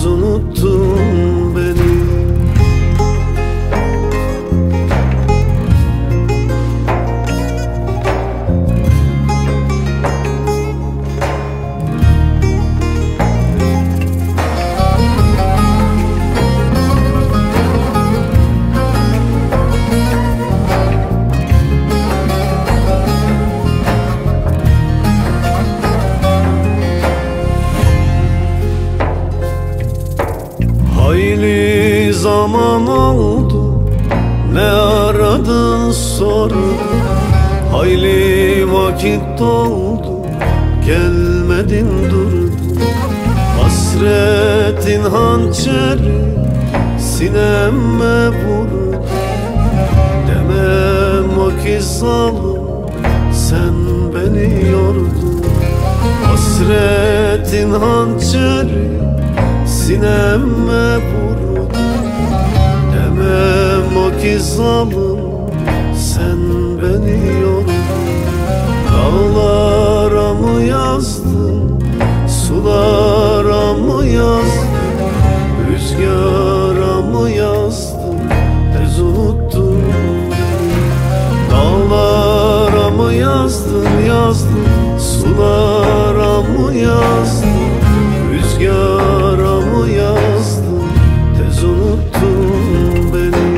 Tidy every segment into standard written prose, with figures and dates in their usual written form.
tez unuttun beni. Hayli zaman oldu, ne aradın sordun. Hayli vakit doldu, gelmedin durdun. Hasretin hançeri sineme vurdu. Demem o ki zalim, sen beni yordun. Hasretin hançeri sineme vurdu. Demem o ki zalim, sen beni yordun. Dağlara mı yazdın, sulara mı yazdın, rüzgara mı yazdın, tez unuttun beni. Dağlara mı yazdın, yazdın, sulara mı yazdın, rüzgara mı yazdın, tez unuttun beni.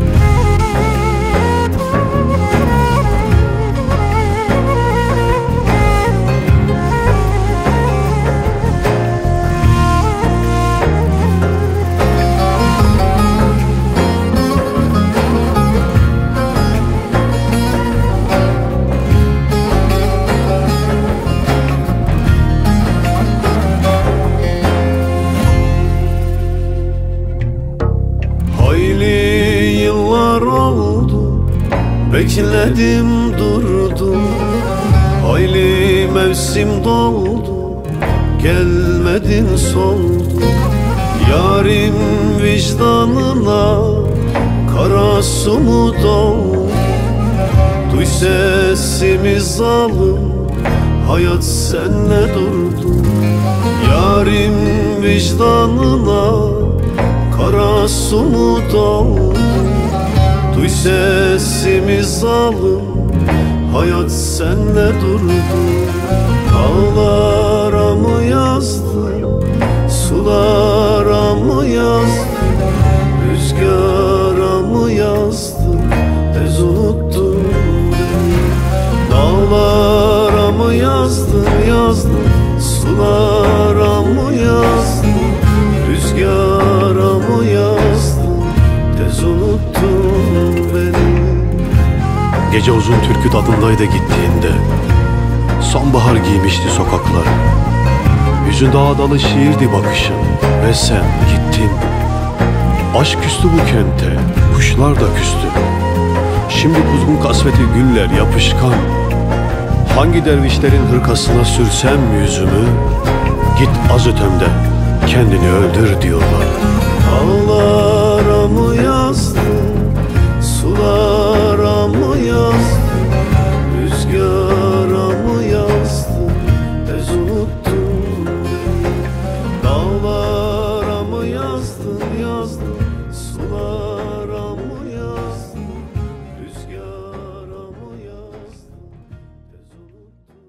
Hayli yıllar oldu, bekledim durdum. Hayli mevsim doldu, gelmedin soldun. Yarim vicdanına kara su mu doldu? Duy sesimi zalim, hayat senle durdu. Yarim vicdanına kara su mu doldu? Duy sesimi zalim, hayat senle durdu. Dağlara mı yazdın, sulara mı yazdın, rüzgara mı yazdın, tez unuttun beni. Dağlara mı yazdın, yazdın, sulara mı yazdın, rüzgara mı yazdın, tez unuttun beni. Gece uzun türkü tadındaydı gittiğinde. Sonbahar giymişti sokaklar. Yüzünde ağdalı şiirdi bakışın ve sen gittin. Aşk küstü bu kente, kuşlar da küstü. Şimdi kuzgun kasveti güller yapışkan. Hangi dervişlerin hırkasına sürsem yüzümü, git az ötemde kendini öldür diyorlar. Dağlara mı yazdın, sulara mı yazdın, rüzgara mı yazdın, tez unuttun beni. Dağlara mı yazdın, yazdın, sulara mı yazdın, rüzgara mı yazdın, tez unuttun.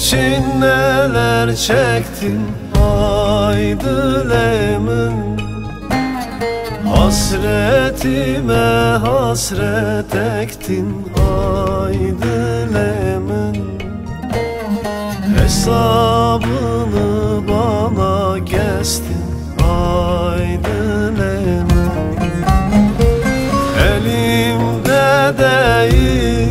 için neler çektin haydi lemin. Hasretime hasret ektin haydi lemin. Hesabını bana kestin haydi lemin. Elimde değil,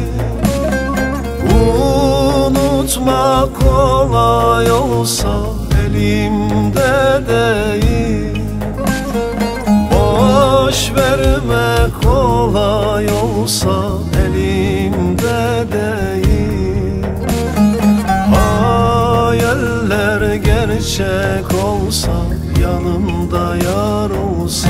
unutmak kolay olsa elimde değil. Boş vermek kolay olsa elimde değil. Hayaller gerçek olsa, yanımda yar olsa.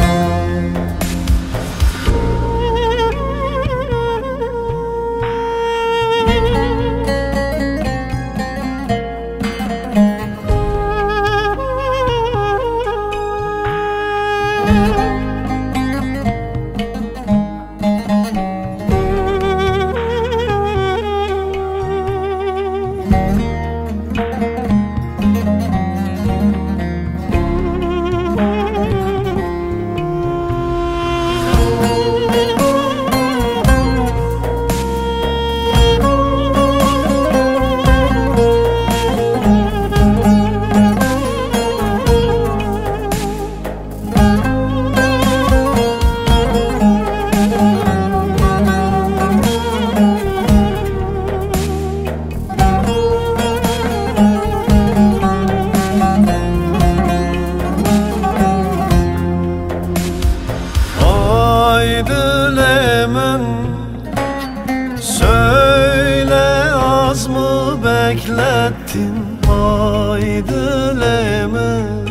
Söyle az mı beklettin haydi lemin.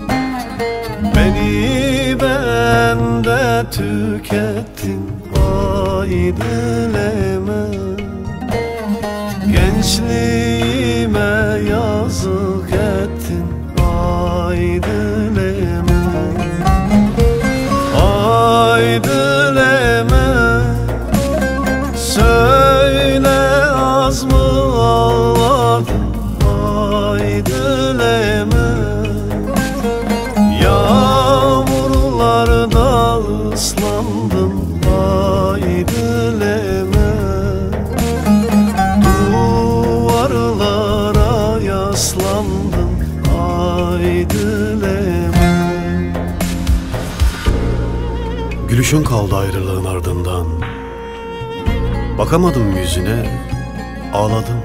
Beni bende tükettin haydi lemin. Gençliğime yazık ettin haydi lemin. Haydi lemin. Söyle az mı ağladın haydi lemin. Yağmurlarda ıslandım haydi lemin. Duvarlara yaslandım haydi lemin. Gülüşün kaldı ayrılığın ardından. Bakamadım yüzüne, ağladım.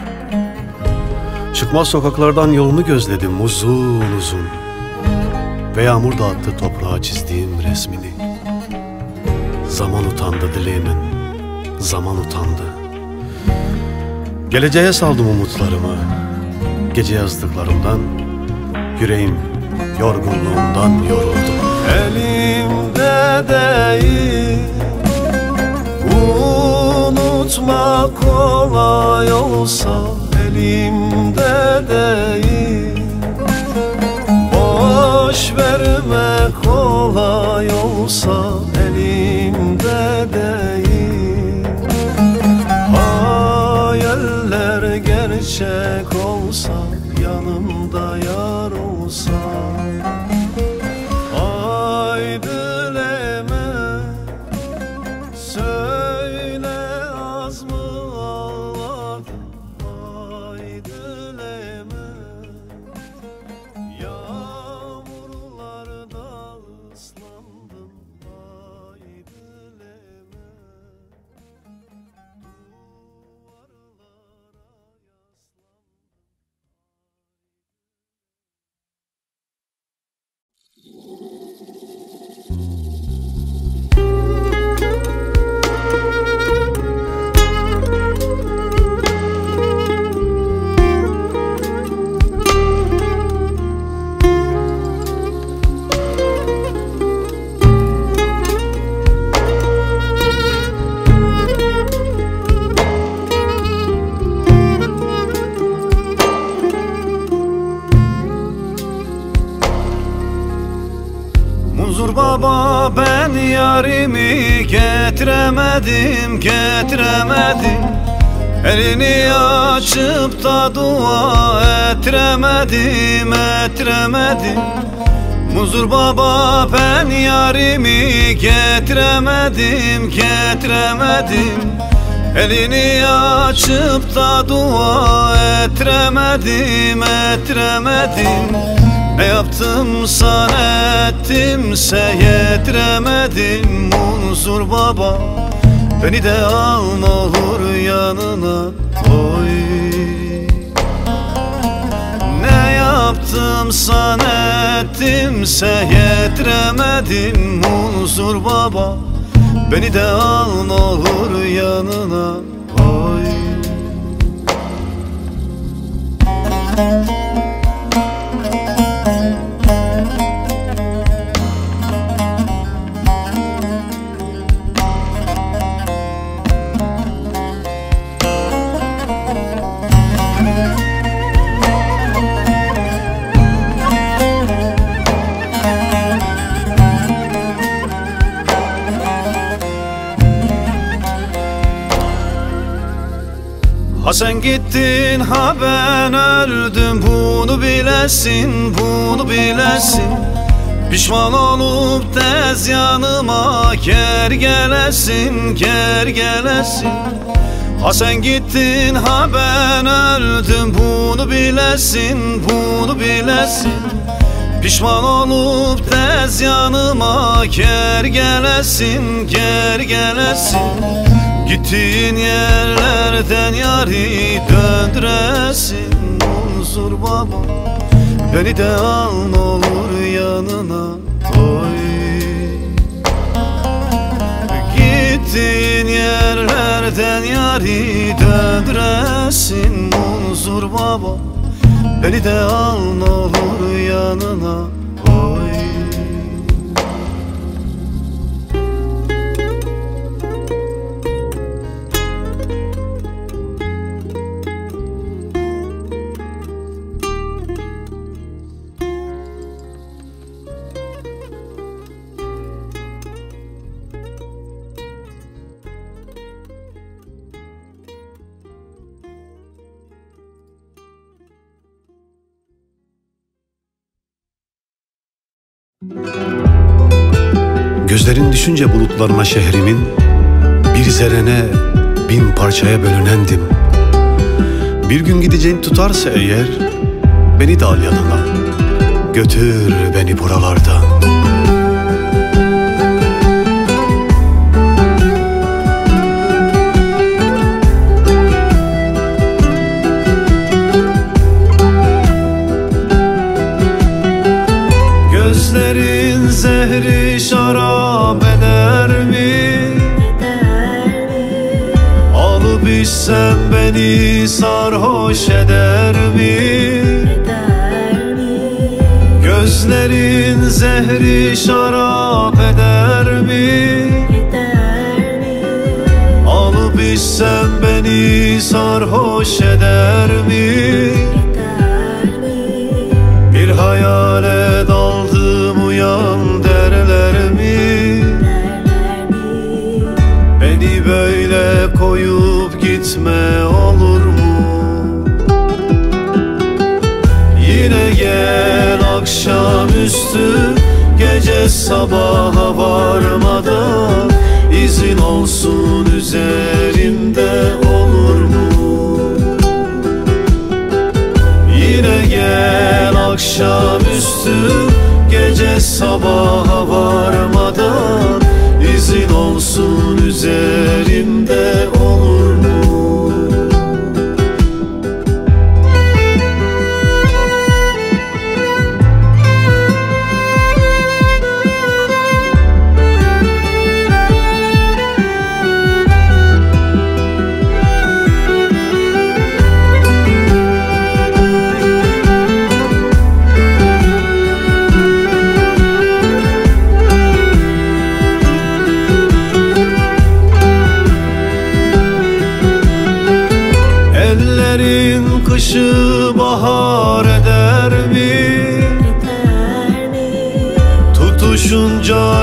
Çıkmaz sokaklardan yolunu gözledim uzun uzun. Ve yağmur dağıttı toprağa çizdiğim resmini. Zaman utandı dileğimin, zaman utandı. Geleceğe saldım umutlarımı. Gece yazdıklarımdan, yüreğim yorgunluğundan yoruldu. Elimde değil, unutmak kolay olsa elimde değil. Boş vermek kolay olsa elimde değil. Hayaller gerçek olsa, yanımda yar olsa. Haydi lemin. Söyle az mı ağladın haydi lemin. Yağmurlarda ıslandım haydi lemin. Munzur baba, ben yarimi getiremedim, getiremedim. Elini açıp da dua ettiremedim, ettiremedim. Muzur baba ben yarimi getiremedim, getiremedim. Elini açıp da dua ettiremedim, ettiremedim. Ne yaptımsa ne ettimse yetiremedim. Muzur baba beni de al ne olur yanına, oy. Ne yaptımsa ne ettimse yetiremedim. Muzur baba beni de al ne olur yanına, oy. Ha sen gittin ha ben öldüm, bunu bilesin, bunu bilesin. Pişman olup tez yanıma ger gelesin, ger gelesin. Ha sen gittin ha ben öldüm, bunu bilesin, bunu bilesin. Pişman olup tez yanıma ger gelesin, ger gelesin. Gittiğin yerlerden yari döndüresin. Muzur baba beni de al ne olur yanına, oy. Gittiğin yerlerden yari döndüresin. Muzur baba beni de al ne olur yanına, oy. Gözlerin düşünce bulutlarına şehrimin, bir zerrene bin parçaya bölünendim. Bir gün gideceğin tutarsa eğer, beni de al yanına, götür beni buralardan. Gözlerin zehri şarap eder mi? Alıp içsem beni sarhoş eder mi? Gözlerin zehri şarap eder mi? Alıp içsem beni sarhoş eder mi? Bir hayale daldım uyan derler mi? Beni böyle koyup gitme olur mu? Yine gel akşamüstü, gece sabaha varmadan izin olsun üzerimde olur mu? Yine gel akşamüstü, gece sabaha varmadan izin olsun üzerimde olur mu? Kışı bahar eder mi? Tutuşunca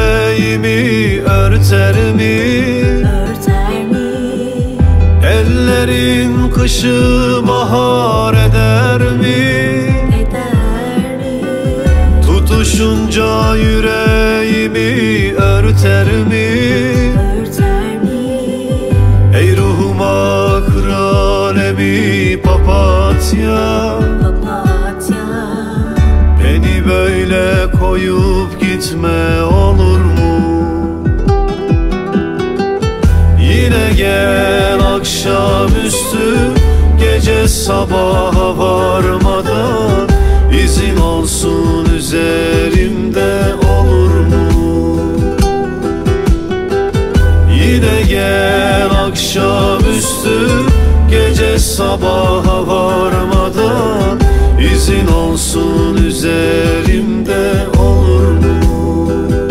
yüreğimi örter mi? Serin kışı bahar eder mi? Tutuşunca yüreğimi örter mi? Ey ruhuma kıralemi papatya, beni böyle koyup gitme olur mu? Yine gel akşamüstü, gece sabaha varmadan izin olsun üzerimde olur mu? Yine gel akşamüstü, gece sabaha varmadan izin olsun üzerimde olur mu?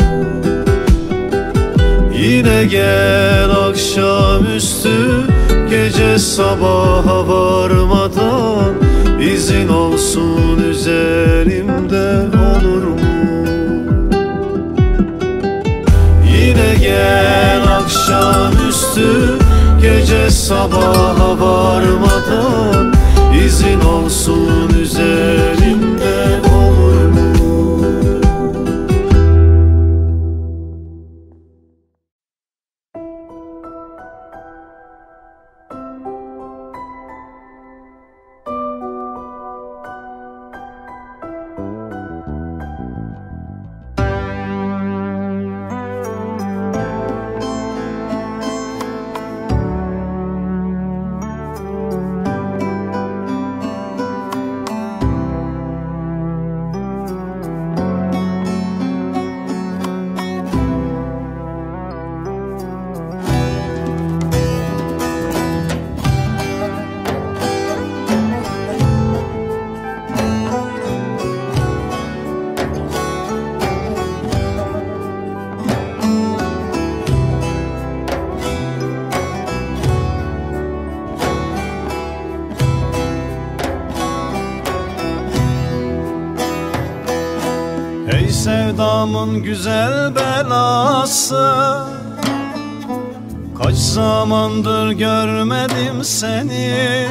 Yine gel akşamüstü, gece sabaha varmadan izin olsun üzerimde olur mu? Yine gel akşamüstü, gece sabaha varmadan izin olsun üzerimde olur mu? Ey sevdamın güzel belası, kaç zamandır görmedim seni.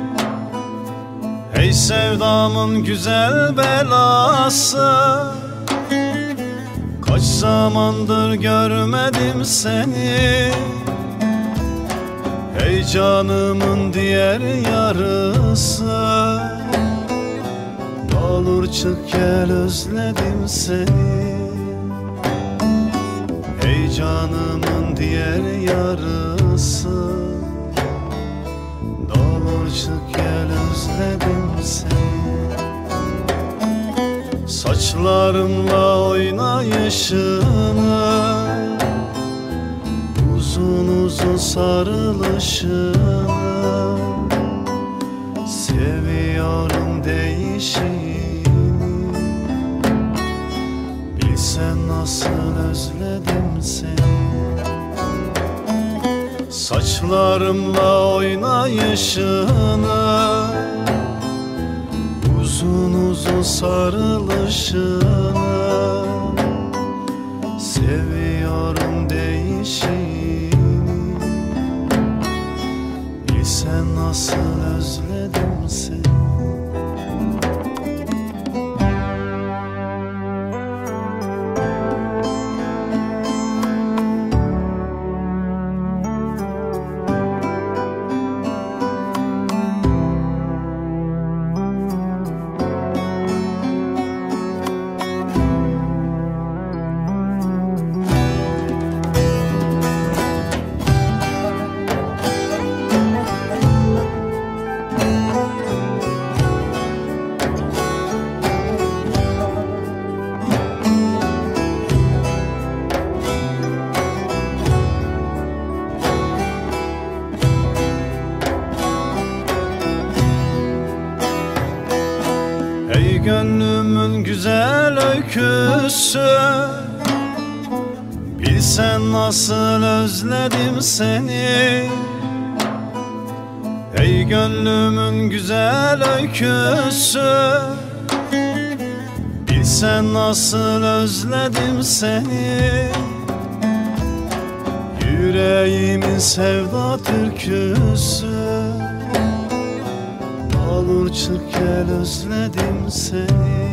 Ey sevdamın güzel belası, kaç zamandır görmedim seni. Ey canımın diğer yarısı, ne olur çık gel özledim seni. Ey canımın diğer yarısı, ne olur çık gel özledim seni. Saçlarımla oynayışını, uzun uzun sarılışını, seviyorum değişini. Bilsen nasıl özledim seni. Saçlarımla oynayışını, uzun uzun sarılışını, seviyorum değişini. Bilsen nasıl özledim seni. Ey gönlümün güzel öyküsü, bilsen nasıl özledim seni. Ey gönlümün güzel öyküsü, bilsen nasıl özledim seni. Yüreğimin sevda türküsü, olur çık gel özledim seni.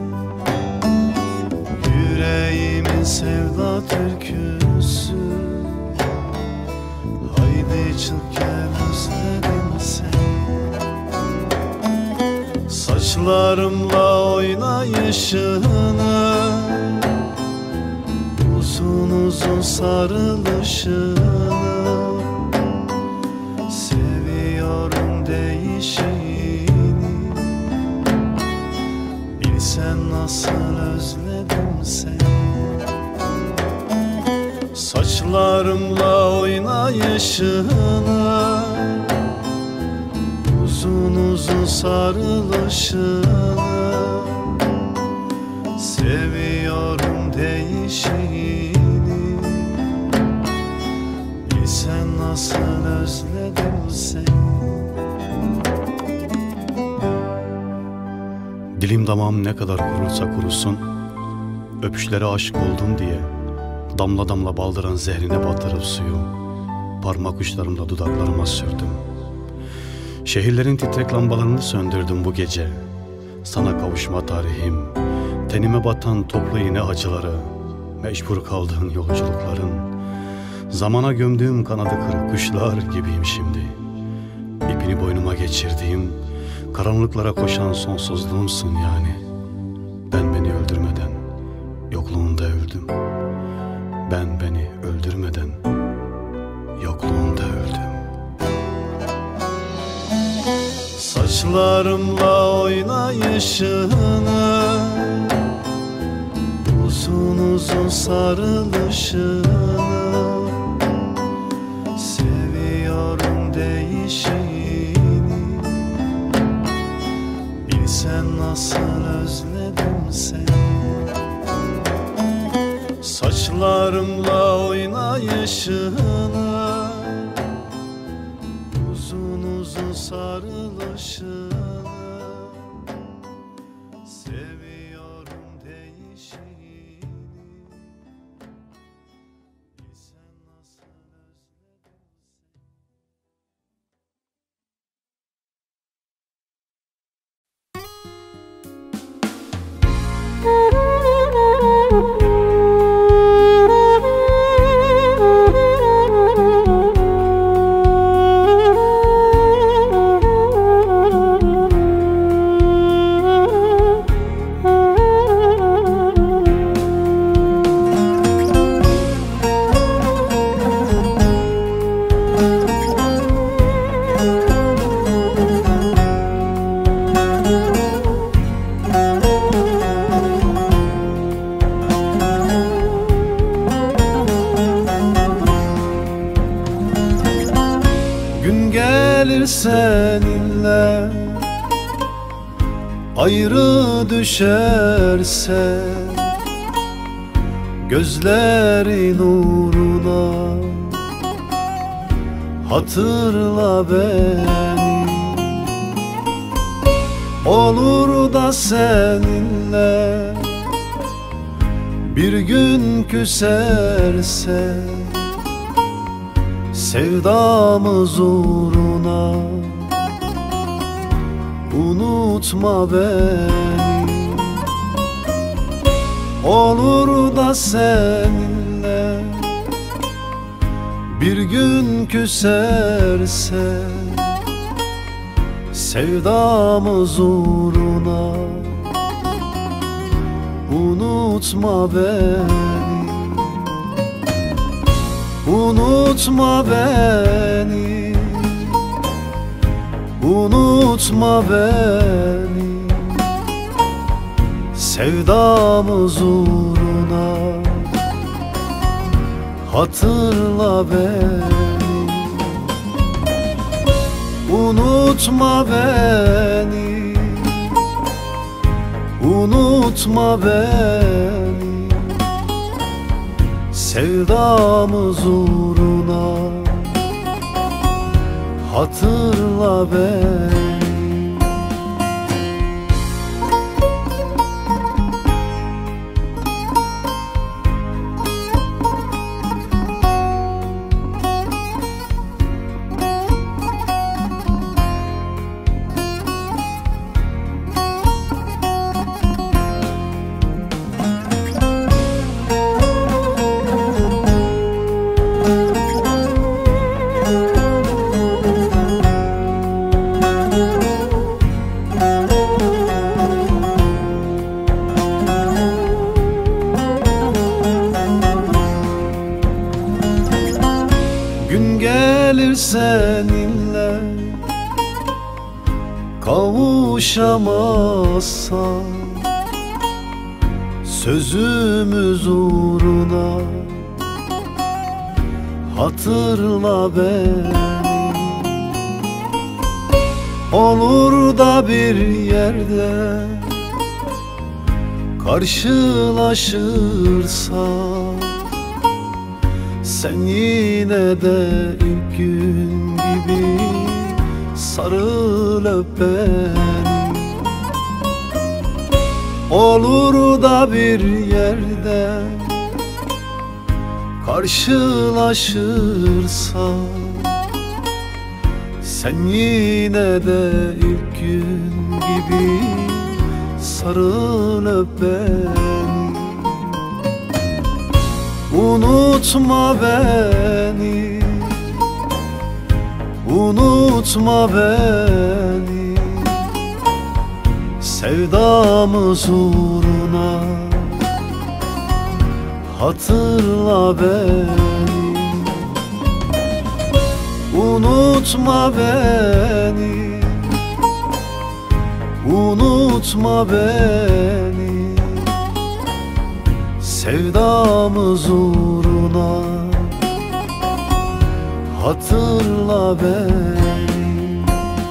Yüreğimin sevda türküsü. Haydi çık gel özledim seni. Saçlarımla oynayışını, uzun uzun sarılışını, seviyorum değişini. Bilsen nasıl özledim seni. Saçlarımla oynayışını, uzun uzun sarılışını, seviyorum değişini. Bilsen nasıl özledim seni. Dilim damağım ne kadar kurursa kurusun, öpüşlere aşık oldum diye damla damla baldıran zehrine batırıp suyu parmak uçlarımla dudaklarıma sürdüm. Şehirlerin titrek lambalarını söndürdüm bu gece. Sana kavuşma tarihim, tenime batan toplu iğne acıları, mecbur kaldığın yolculukların. Zamana gömdüğüm kanadı kırık kuşlar gibiyim şimdi. İpini boynuma geçirdiğim, karanlıklara koşan sonsuzluğumsun yani. Ben beni öldürmeden yokluğunda öldüm. Ben beni öldürmeden yokluğunda öldüm. Saçlarımla oynayışını, uzun uzun sarılışını, seviyorum değişini. Bilsen nasıl özledim seni. Saçlarımla oynayışını, uzun uzun sarılışını, seviyorum değişini. Bilsen nasıl özledim seninle ayrı düşerse, gözlerin uğruna hatırla beni. Olur da seninle bir gün küserse, sevdamız uğruna unutma beni. Olur da seninle bir gün küserse, sevdamız uğruna unutma beni. Unutma beni, unutma beni, sevdamız uğruna hatırla beni. Unutma beni, unutma beni, sevdamız uğruna hatırla beni. Gün gelir seninle kavuşamazsan, sözümüz uğruna hatırla beni. Olur da bir yerde karşılaşırsak, sen yine de ilk gün gibi sarıl öp beni. Olur da bir yerde karşılaşırsak, sen yine de ilk gün gibi sarıl öp beni. Unutma beni, unutma beni, sevdamız uğruna hatırla beni. Unutma beni, unutma beni, sevdamız uğruna hatırla beni.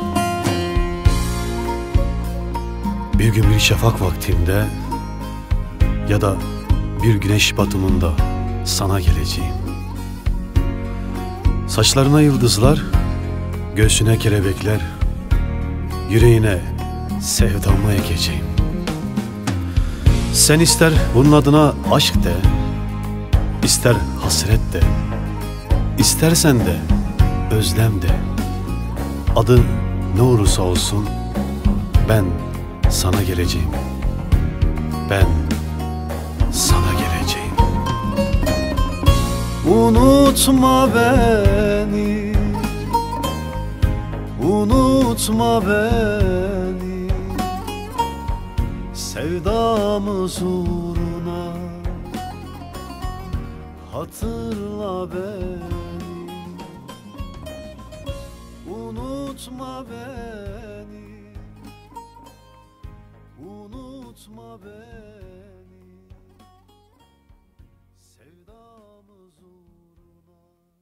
Bir gün bir şafak vaktinde ya da bir güneş batımında sana geleceğim. Saçlarına yıldızlar, göğsüne kelebekler, yüreğine sevdamı ekeceğim. Sen ister bunun adına aşk de, ister hasret de, istersen de özlem de. Adı ne olursa olsun ben sana geleceğim. Ben sana geleceğim. Unutma beni, unutma beni, sevdamız uğruna hatırla beni. Unutma beni, unutma beni, sevdamız uğruna.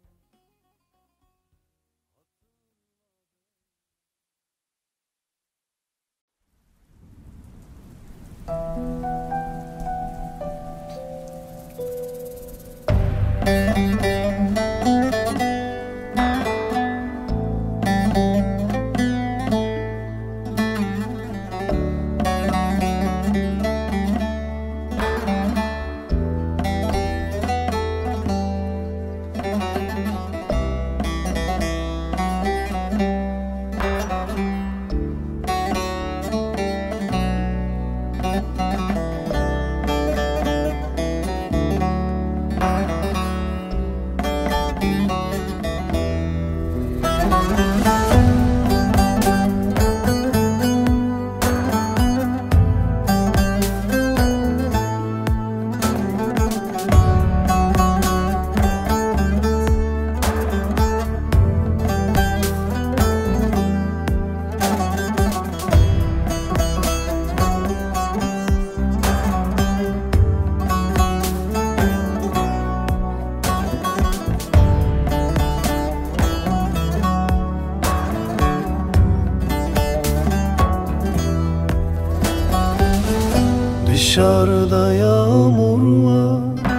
Dışarıda yağmur var,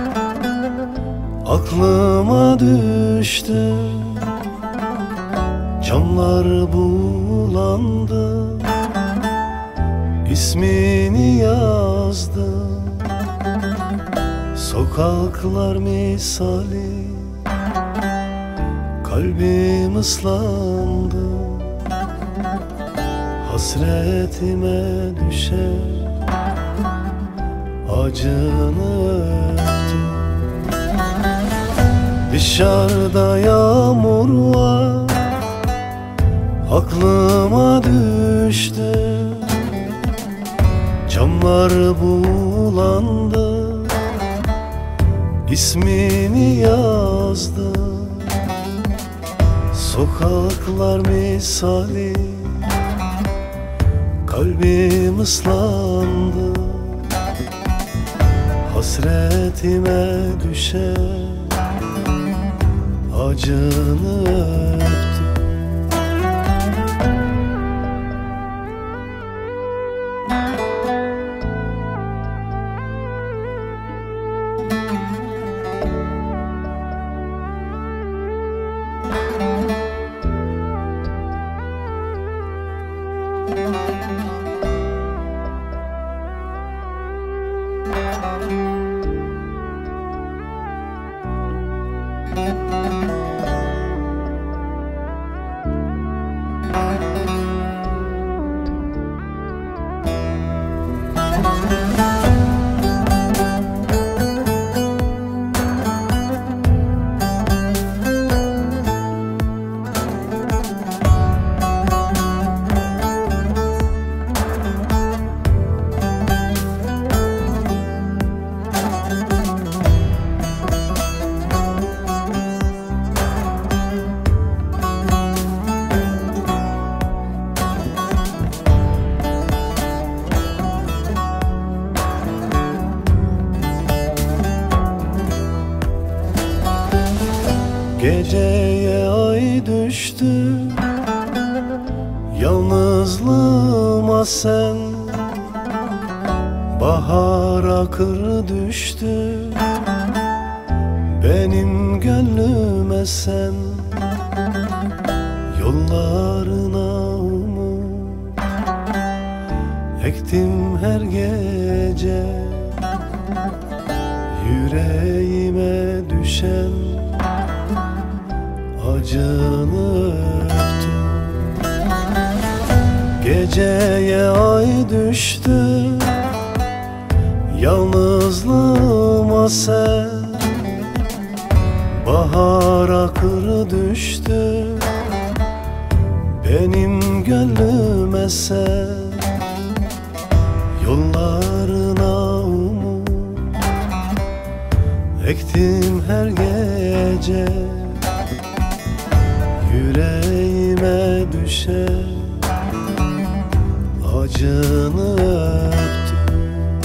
aklıma düştü. Camlar bulandı, ismini yazdım. Sokaklar misali, kalbim ıslandı. Hasretime düşer, acını öptüm. Dışarıda yağmur var, aklıma düştü. Camlar bulandı, ismini yazdım. Sokaklar misali kalbim ıslandı, hasretime düşen acını öptü. Geceye ay düştü, yalnızlığıma sen. Bahar akır düştü, benim gönlüme sen. Yollarına umut ektim her gece, yüreğime düşen acını öptüm. Geceye ay düştü, yalnızlığıma sen. Bahar akır düştü, benim gönlüme sen. Yollarına umut ektim her gece, yüreğime düşen acını öptüm.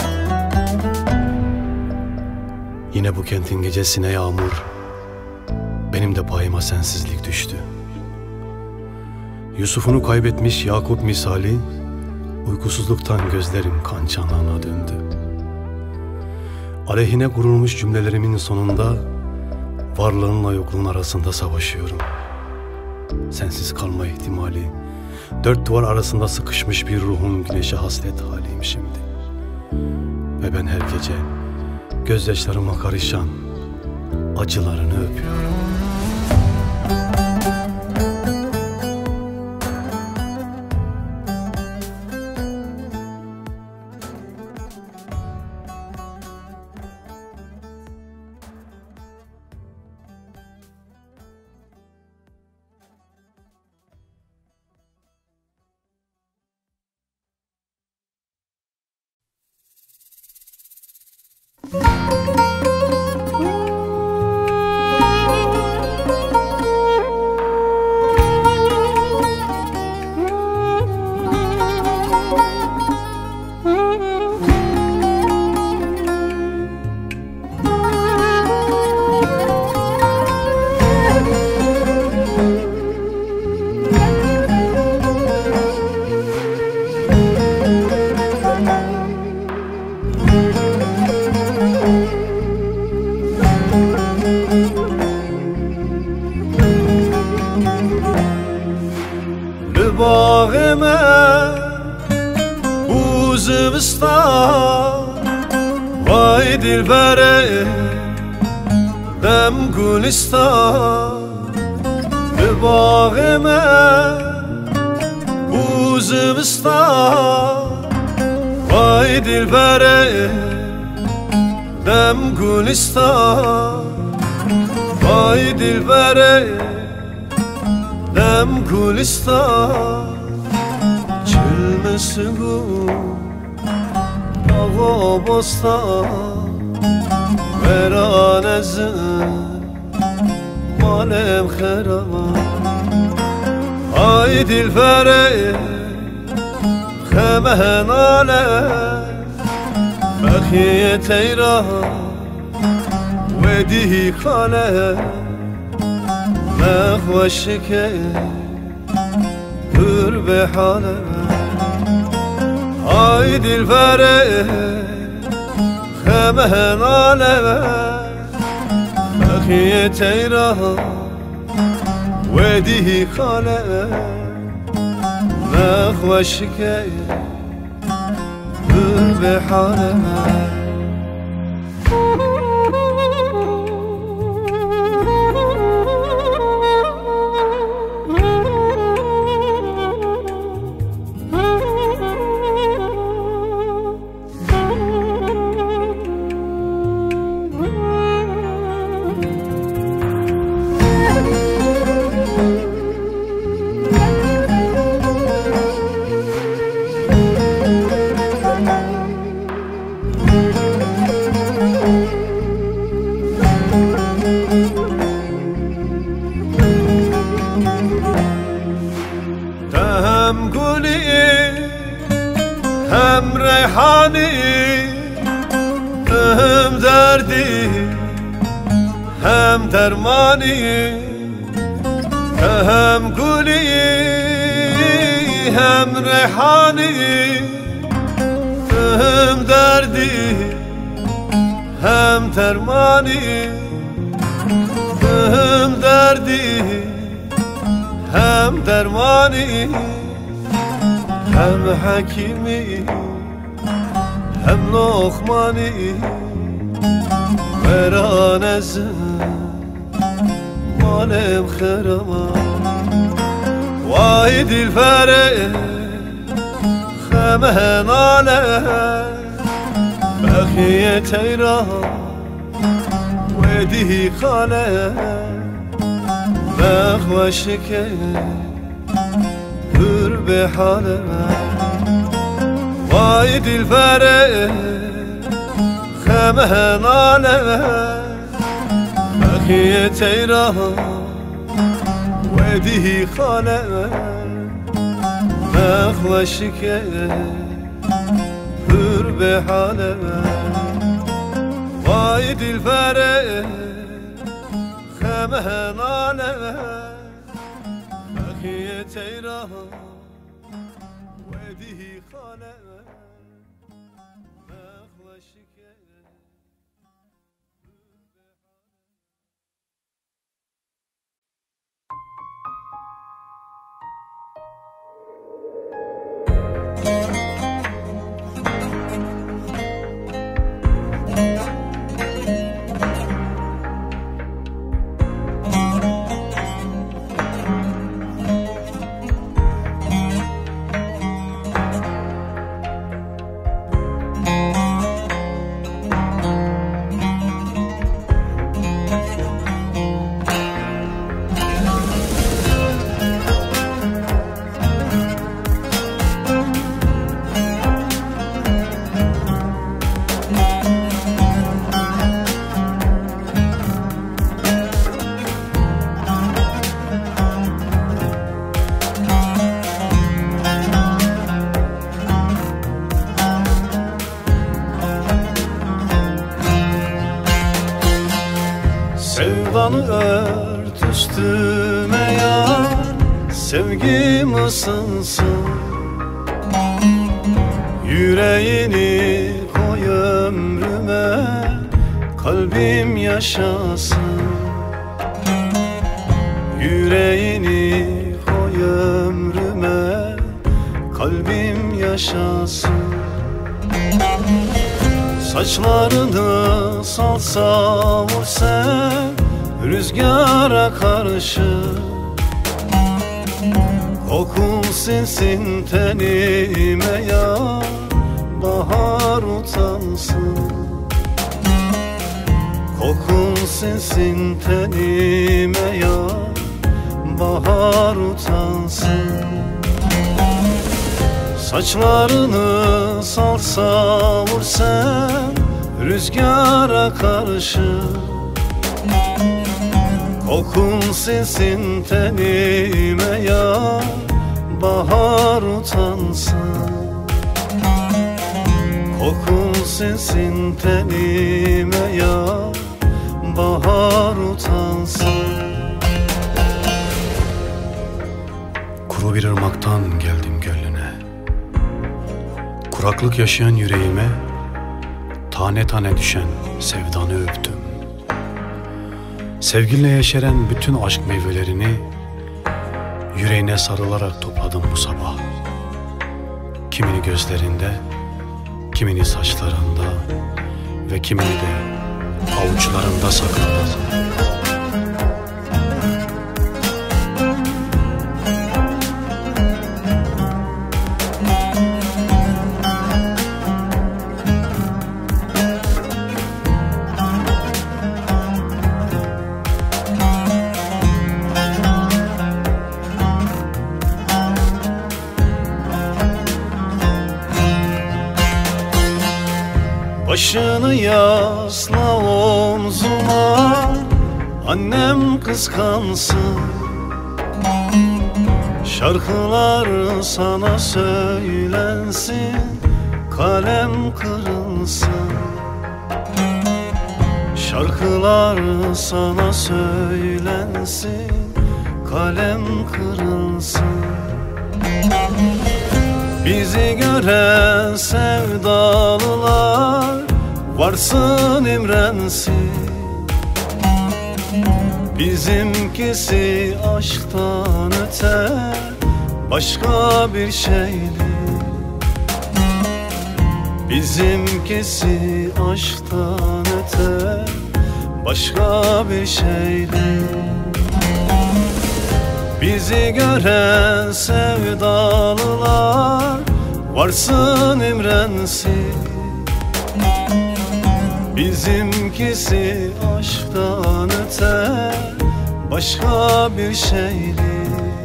Yine bu kentin gecesine yağmur, benim de payıma sensizlik düştü. Yusuf'unu kaybetmiş Yakup misali, uykusuzluktan gözlerim kan çanağına döndü. Aleyhine kurulmuş cümlelerimin sonunda varlığınla yokluğun arasında savaşıyorum. Sensiz kalma ihtimali, dört duvar arasında sıkışmış bir ruhun güneşe hasret haliyim şimdi. Ve ben her gece gözyaşlarıma karışan acılarını öpüyorum. Bağıma bu zimistan, vay dilbere dem gülistan. Bağıma bu zimistan, vay dilbere dem gülistan. Vay dilbere dem gülistan. Çilmesin ağa bostan, veranezin malem xeraman. Ay dilfere خمه ناله بخیه تیرا و دیهی خاله مخوشکه پر به حاله آی دلبره خمه ناله بخیه تیرا و دیهی خاله مخوشکه پر به حاله هم گلی هم ریحانی هم دردی هم درمانی هم گلی هم ریحانی هم دردی هم درمانی هم دردی هم درمانی هم حکیمی هم لقمانی بران از مالم خرما وای دلفره خمه ناله بخیه تیرا و دیهی خاله مخوشکه پر به حاله وای دلبره خمه ناله بخیه تیرا و دیهی خاله مخوشکه پر به حاله وای دلبره خمه ناله بخیه تیرا و دیهی خاله مخوشکه Sevdanı ört üstüme yar, sevgim ısınsın. Yüreğini koy ömrüme, kalbim yaşasın. Yüreğini koy ömrüme, kalbim yaşasın. Saçlarını salsa vur sen rüzgara karşı, kokun sinsin tenime ya, bahar utansın. Kokun sinsin tenime ya, bahar utansın. Saçlarını salsa vur sen rüzgara karşı, kokun sinsin tenime ya, bahar utansın. Kokun sensin tenime yar, bahar utansın. Kuru bir ırmaktan geldim gönlüne. Kuraklık yaşayan yüreğime tane tane düşen sevdanı öptüm. Sevginle yeşeren bütün aşk meyvelerini yüreğine sarılarak topladım bu sabah. Kimini gözlerinde, kimini saçlarında ve kimini de avuçlarında sakladım. Başını yasla omzuma, annem kıskansın. Şarkılar sana söylensin, kalem kırılsın. Şarkılar sana söylensin, kalem kırılsın. Bizi gören sevdalılar varsın imrensin. Bizimkisi aşktan öte başka bir şeydi. Bizimkisi aşktan öte başka bir şeydi. Bizi gören sevdalılar varsın imrensin. Bizimkisi aşktan öte başka bir şeydi.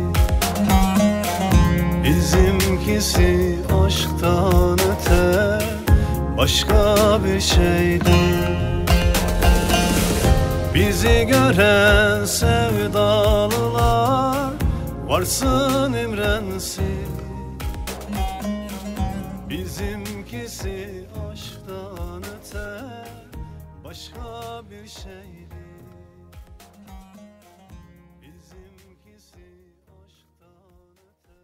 Bizimkisi aşktan öte başka bir şeydi. Bizi gören sevdalılar varsın imrensin. Bizimkisi aşktan öte başka bir şeydi. Bizimkisi aşktan öte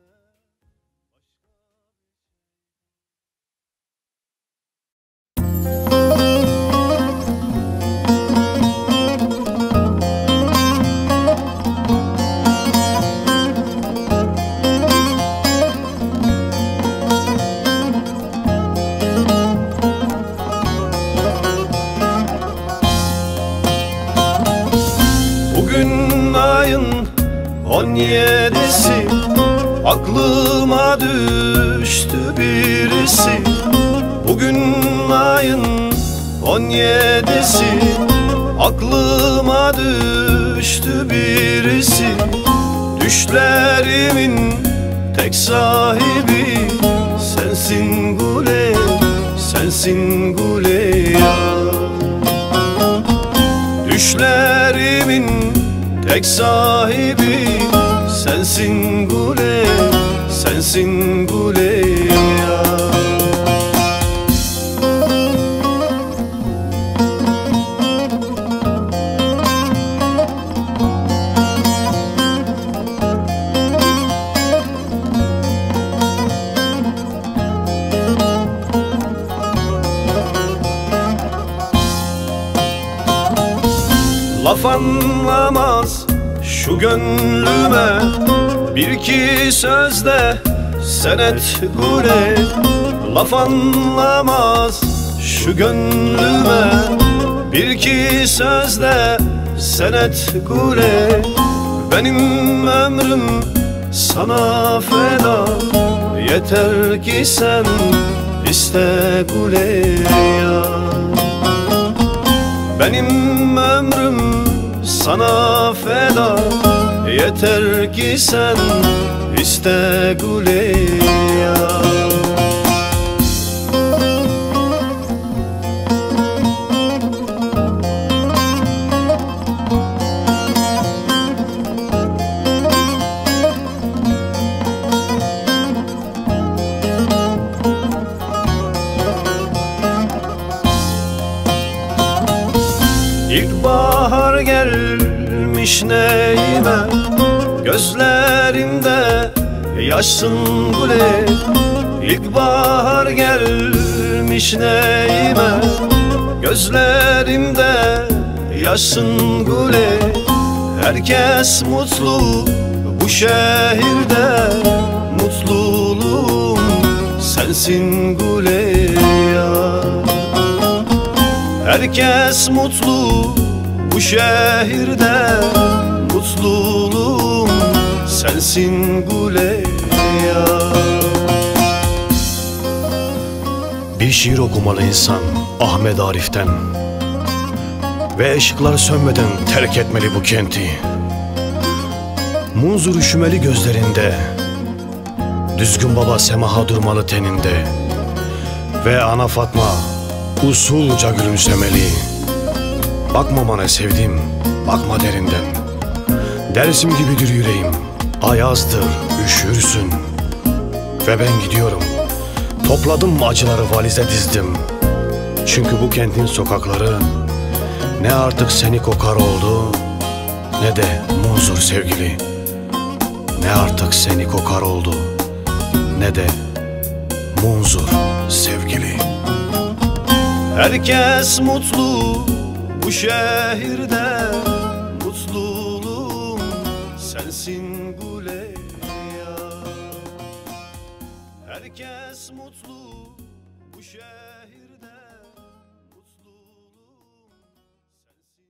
Bugün ayın 17'si, aklıma düştü birisi. Bugün ayın 17'si, aklıma düştü birisi. Düşlerimin tek sahibi sensin Gule, sensin Gule ya. Düşlerimin tek sahibi sensin Gule, sensin Gule ya. Laf anlamaz şu gönlüme bir iki sözde senet Gule. Laf anlamaz şu gönlüme bir iki sözde senet Gule. Benim ömrüm sana feda, yeter ki sen iste Gule ya. Benim ömrüm sana feda, yeter ki sen iste Gule ya. gelmiş neyime, gözlerimde yaşsın gule. İlkbahar gelmiş neyime, gözlerimde yaşsın gule. Herkes mutlu bu şehirde, mutluluğum sensin gule ya. Herkes mutlu bu şehirde, mutluluğum sensin gule ya. Bir şiir okumalı insan Ahmet Arif'ten, ve ışıklar sönmeden terk etmeli bu kenti. Munzur üşümeli gözlerinde, düzgün baba semaha durmalı teninde, ve ana Fatma usulca gülümsemeli. Bakma bana sevdim, bakma derinden. Dersim gibidir yüreğim, ayazdır, üşürsün. Ve ben gidiyorum, topladım acıları valize dizdim. Çünkü bu kentin sokakları ne artık seni kokar oldu, ne de Munzur sevgili. Ne artık seni kokar oldu, ne de Munzur sevgili. Herkes mutlu bu şehirde, mutluluğum sensin gule ya. Herkes mutlu bu şehirde, mutluluğum sensin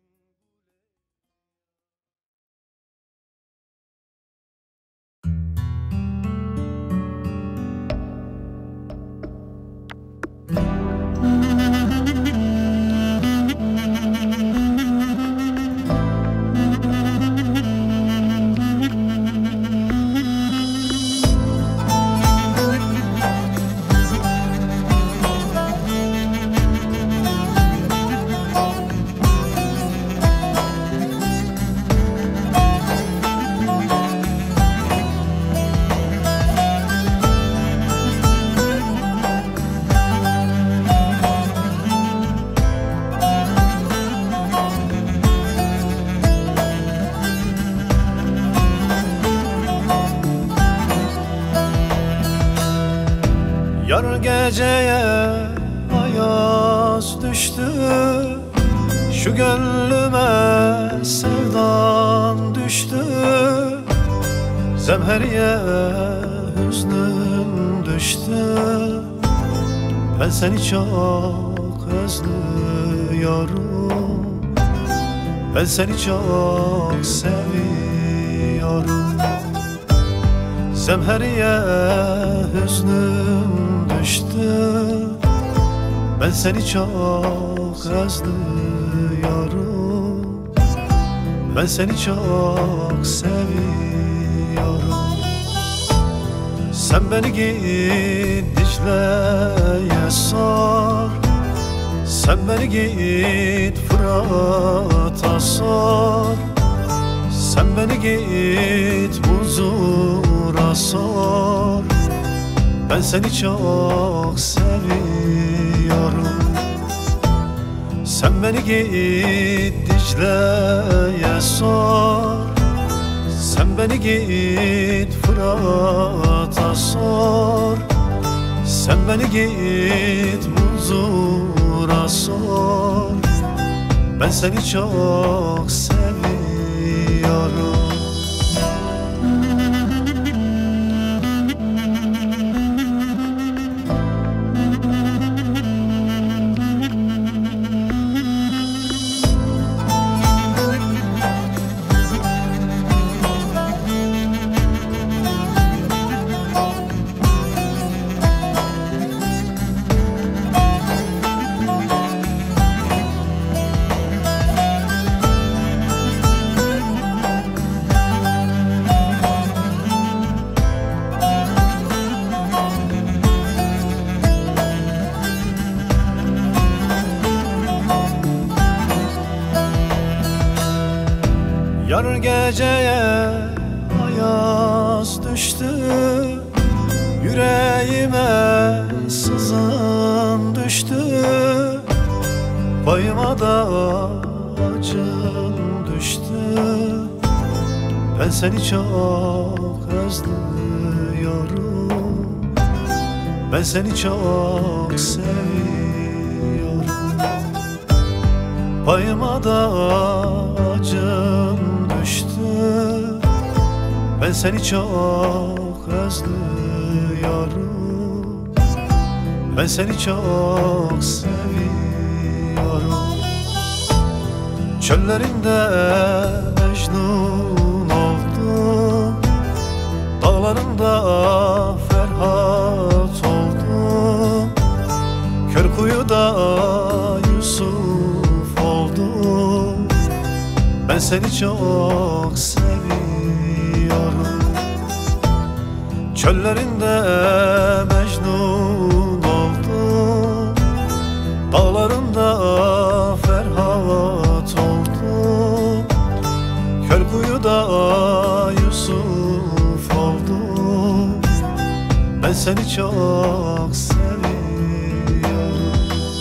Yar geceye ayaz düştü, şu gönlüme sevdan düştü. Zemheriye hüznüm düştü, ben seni çok özlüyorum. Ben seni çok seviyorum. Zemheriye hüznüm düştü, ben seni çok özlüyorum. Ben seni çok seviyorum. Sen beni git Dicle'ye sor, sen beni git Fırat'a sor, sen beni git Munzur'a sor. Ben seni çok seviyorum. Sen beni git Dicle'ye sor, sen beni git Fırat'a sor, sen beni git Munzur'a sor. Ben seni çok seviyorum. Yar geceye ayaz düştü, yüreğime sızın düştü. Payıma da acım Ben seni çok özlüyorum, ben seni çok seviyorum. Payıma da acım düştü, ben seni çok özlüyorum, ben seni çok seviyorum. Çöllerinde Mecnun oldum, dağlarında Ferhat oldum, Körkuyu'da Yusuf oldum. Ben seni çok seviyorum. Çöllerinde Mecnun oldum, dağlarında Ferhat oldum, Körkuyu'da Yusuf oldum. Ben seni çok seviyorum.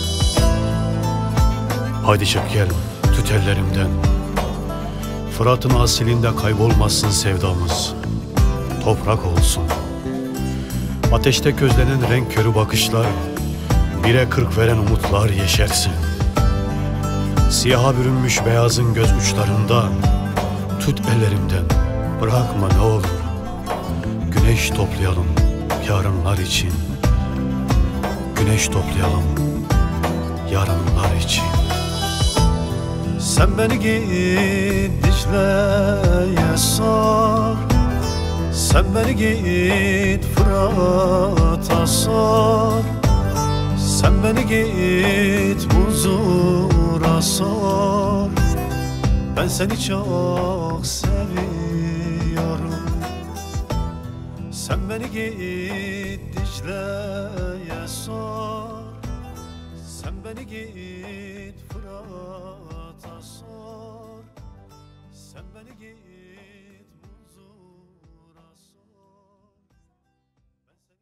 Haydi çık gel, tut ellerimden. Fırat'ın asilinde kaybolmasın sevdamız. Toprak olsun. Ateşte gözlenen renk körü bakışlar, 1'e 40 veren umutlar yeşersin. Siyaha bürünmüş beyazın göz uçlarında, tut ellerimden, bırakma ne olur. Güneş toplayalım yarınlar için, güneş toplayalım yarınlar için. Sen beni git Dicle'ye sor, sen beni git Fırat'a sor, sen beni git Muzur'a sor. Ben seni çok seviyorum. Sen beni git Dicle'ye sor, sen beni git Fırat'a sor, sen beni git Muzur'a sor. Ben seni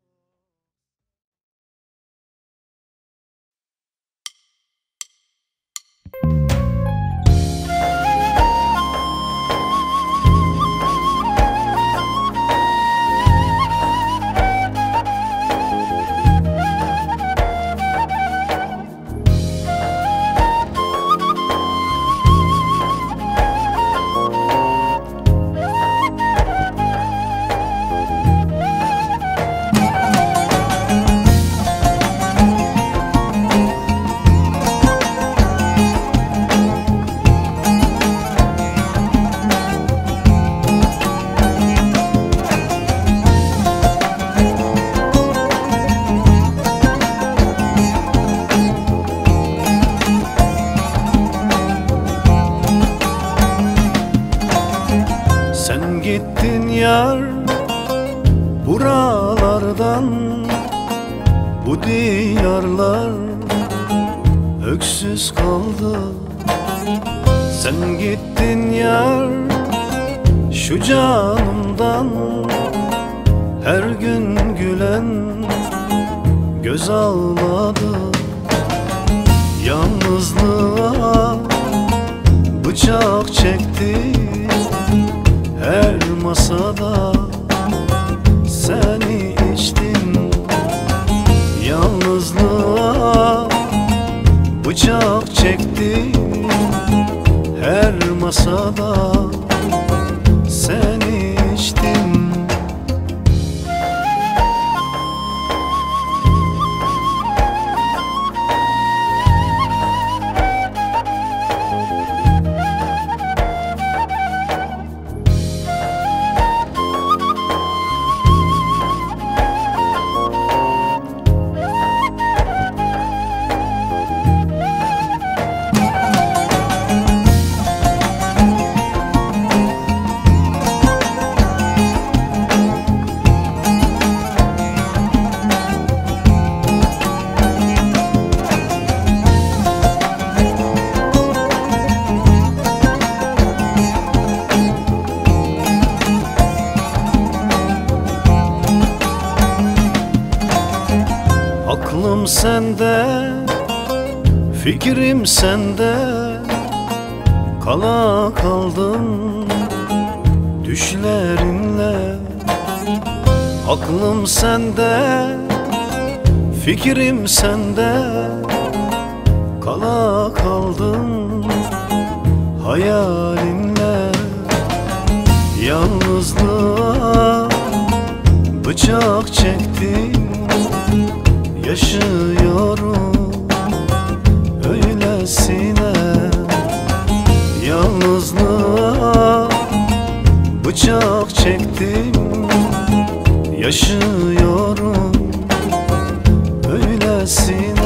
Sen gittin yar buralardan, bu diyarlar öksüz kaldı. Sen gittin yar şu canımdan, her gün gülen göz ağladı. Yalnızlığa bıçak çekti her masada, seni içtim. Yalnızlığa bıçak çekti her masada, seni içtim. Aklım sende, fikrim sende, Kala kaldım düşlerinle, aklım sende, fikrim sende. Kala kaldım hayalinle, yalnızlığa bıçak çektim. Yaşıyorum öylesine, yalnızlığa bıçak çektim. Yaşıyorum öylesine.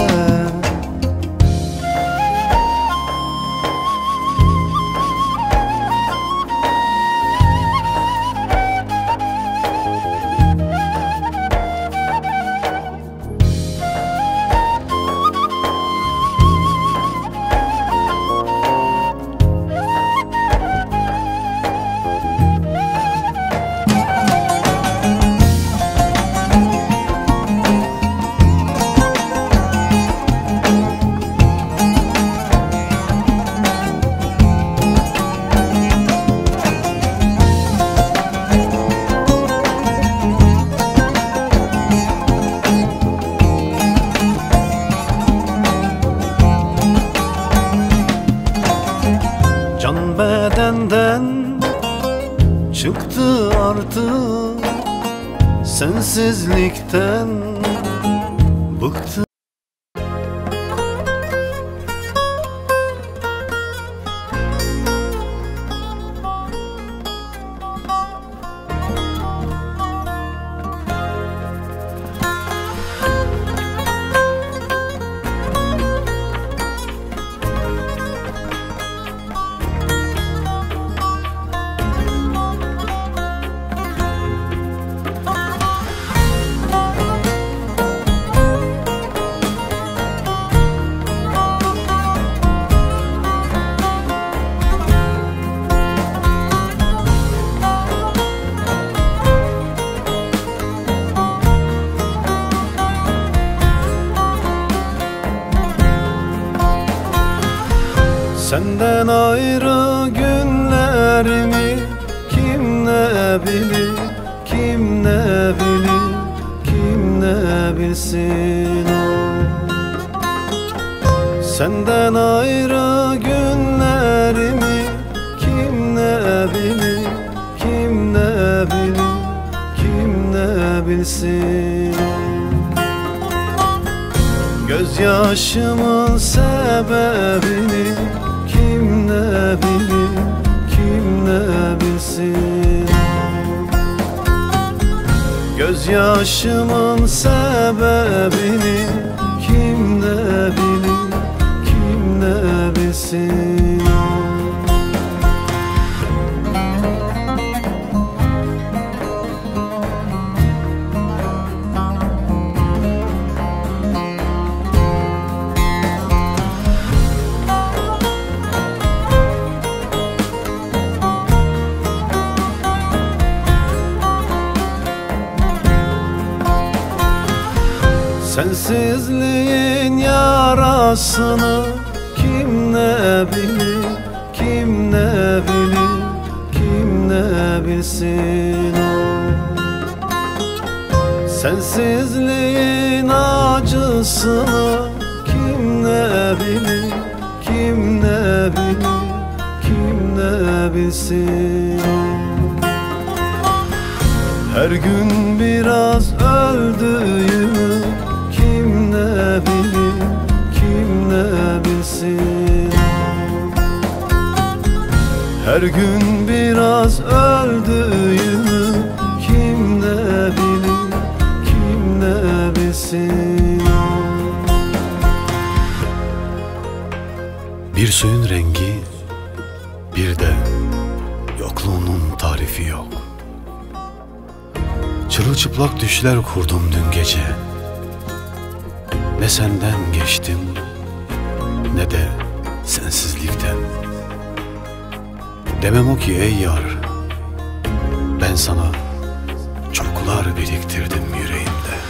Can bedenden çıktı artık, sensizlikten bıktım. Senden ayrı günlerimi kim ne bilir, kim ne bilir, kim ne bilsin o. Senden ayrı günlerimi kim ne bilir, kim ne bilir, kim ne bilsin o. Gözyaşımın sebebini kim ne bilir, kim ne bilsin. Gözyaşımın sebebini kim ne bilir, kim ne bilsin. Sensizliğin yarasını kim ne bilir, kim ne bilir, kim ne bilsin o. Sensizliğin acısını kim ne bilir, kim ne bilir, kim ne bilsin o. Her gün biraz öldüğümü kim ne bilir, kim ne bilsin. Her gün biraz öldüğümü kim ne bilir, kim ne bilsin. Bir suyun rengi, bir de yokluğunun tarifi yok. Çırılçıplak düşler kurdum dün gece. Ne senden geçtim, ne de sensizlikten. Demem o ki ey yar, ben sana çoklar biriktirdim yüreğimde.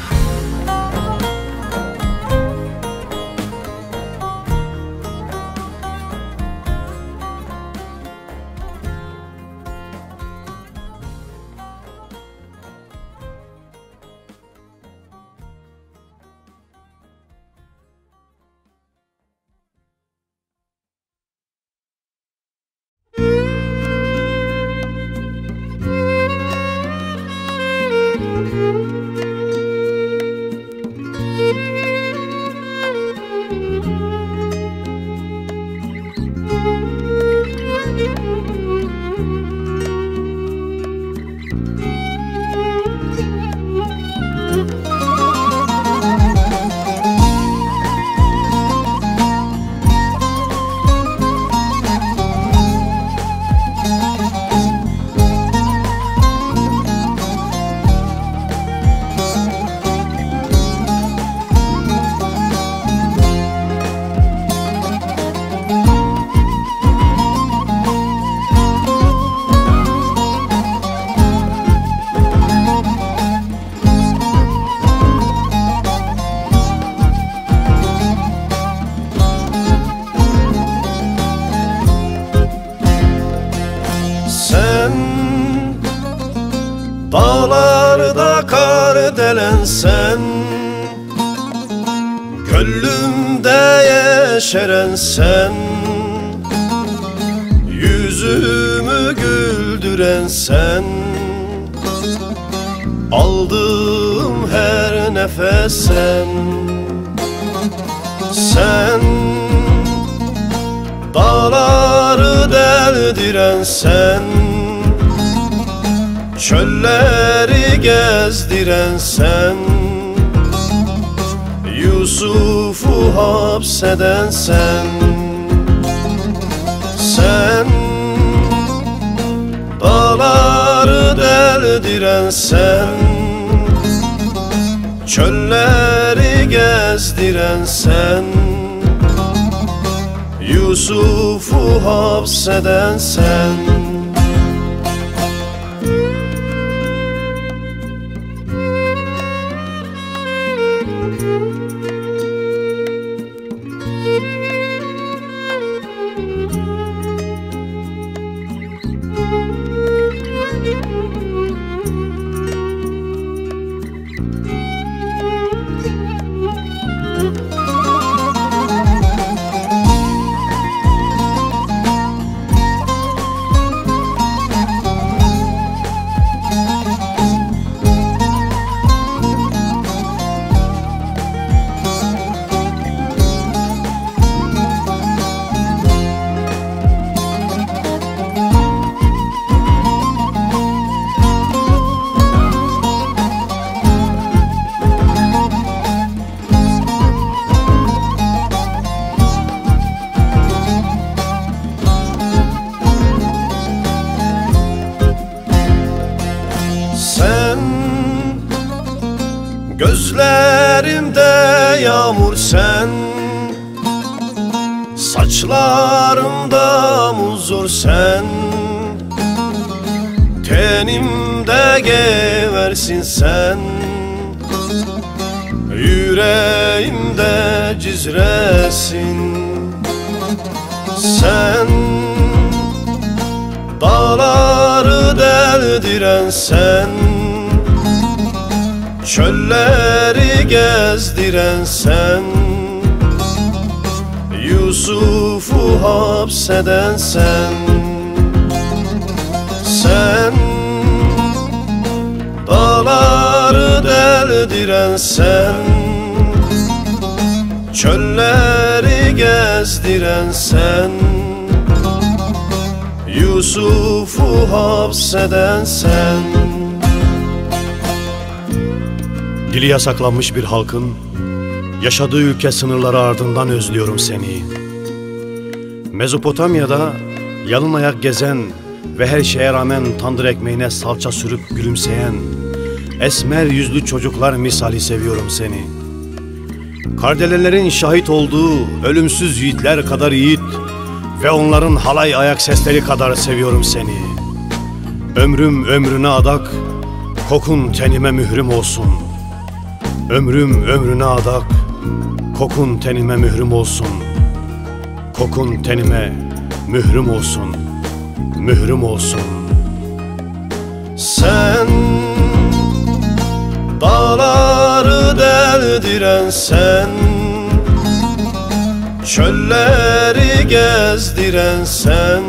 Dağlarda kar delen sen, gönlümde yeşeren sen, yüzümü güldüren sen, aldığım her nefes sen. Sen, dağları deldiren sen, çölleri gezdiren sen, Yusuf'u hapseden sen. Sen, dağları deldiren sen, çölleri gezdiren sen, Yusuf'u hapseden sen. Sen, gözlerimde yağmur sen, saçlarımda muzur sen, tenimde geversin sen, yüreğimde cizresin. Sen, dağları deldiren sen, çölleri gezdiren sen, Yusuf'u hapseden sen. Sen, dağları deldiren sen, çölleri gezdiren sen, Yusuf'u hapseden sen. Dili yasaklanmış bir halkın yaşadığı ülke sınırları ardından özlüyorum seni. Mezopotamya'da yalın ayak gezen ve her şeye rağmen tandır ekmeğine salça sürüp gülümseyen esmer yüzlü çocuklar misali seviyorum seni. Kardelenlerin şahit olduğu ölümsüz yiğitler kadar yiğit ve onların halay ayak sesleri kadar seviyorum seni. Ömrüm ömrüne adak, kokun tenime mührüm olsun. Ömrüm ömrüne adak, kokun tenime mührüm olsun. Kokun tenime mührüm olsun, mührüm olsun. Sen, dağları deldiren sen, çölleri gezdiren sen,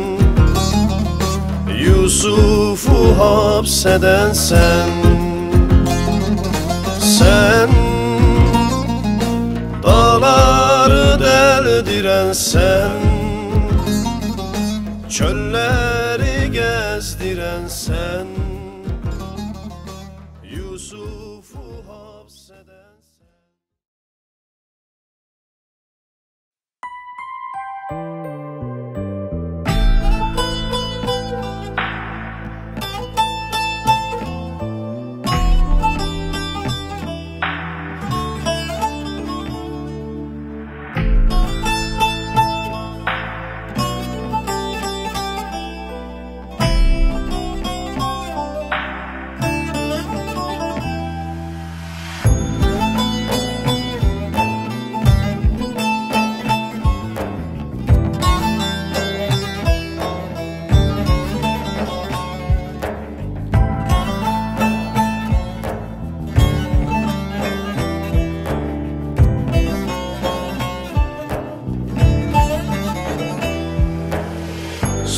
Yusuf'u hapseden sen. Sen, dağları deldiren sen, çölleri gezdiren sen, Yusuf'u hapseden sen.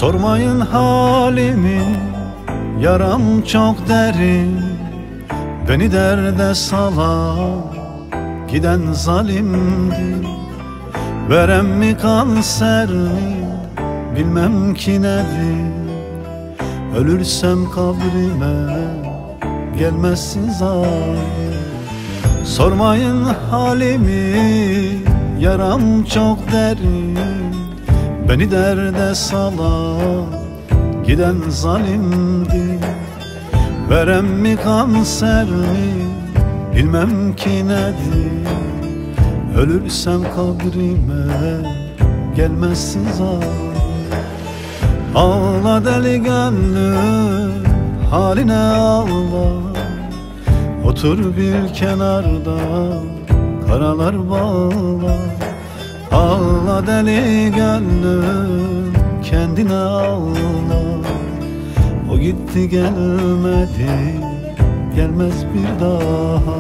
Sormayın halimi, yaram çok derin. Beni derde salan giden zalimdi. Verem mi kanser mi bilmem ki nedir. Ölürsem kabrime gelmezsin zalim. Sormayın halimi, yaram çok derin. Beni derde salan giden zalimdi. Verem mi kanser mi bilmem ki nedir. Ölürsem kabrime gelmezsin zalim. Ağla deli gönlüm, haline ağla. Otur bir kenarda, karalar bağla. Ağla deli gönlüm, kendine ağla. O gitti gelmedi, gelmez bir daha.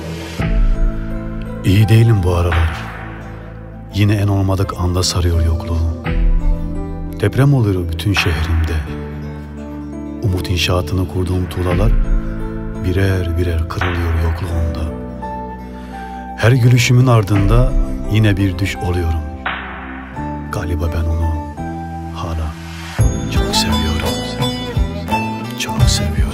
İyi değilim bu aralar. Yine en olmadık anda sarıyor yokluğum. Deprem oluyor bütün şehrimde. Umut inşaatını kurduğum tuğlalar birer birer kırılıyor yokluğunda. Her gülüşümün ardında yine bir düş oluyorum. Galiba ben onu hala çok seviyorum. Çok seviyorum.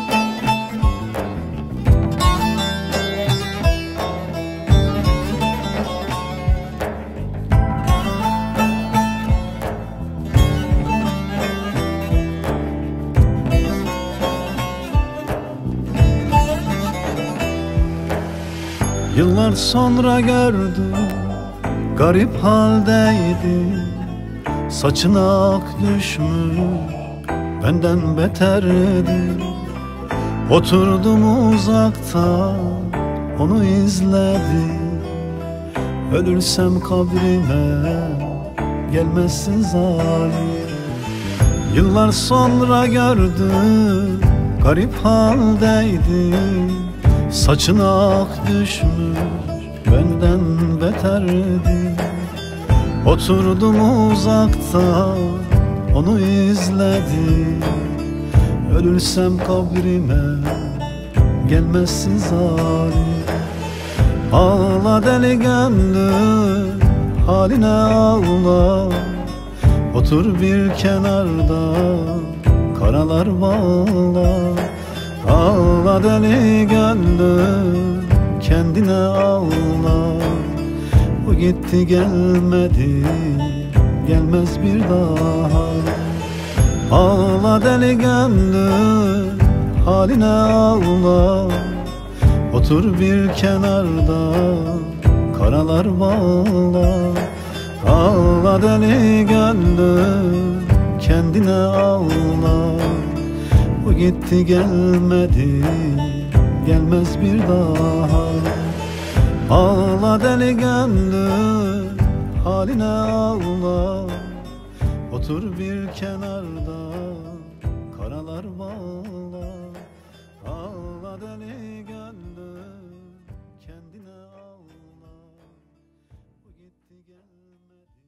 Yıllar sonra gördüm, garip haldeydi. Saçına ak düşmüş, benden beterdi. Oturdum uzakta, onu izledim. Ölürsem kabrime gelmezsin zalim. Yıllar sonra gördüm, garip haldeydi. Saçına ak düşmüş, benden beterdi. Oturdum uzakta, onu izledim. Ölürsem kabrime gelmezsin zalim. Ağla deli gönlüm, haline ağla. Otur bir kenarda, karalar bağla. Ağla deli gönlüm, kendine ağla. O gitti gelmedi, gelmez bir daha. Ağla deli gönlüm, haline ağla. Otur bir kenarda, karalar bağla. Ağla deli gönlüm, kendine ağla. O gitti gelmedi, gelmez bir daha. Ağla deli gönlüm, haline ağla. Otur bir kenarda, karalar bağla. Ağla deli gönlüm, kendine ağla. O gitti gelmedi.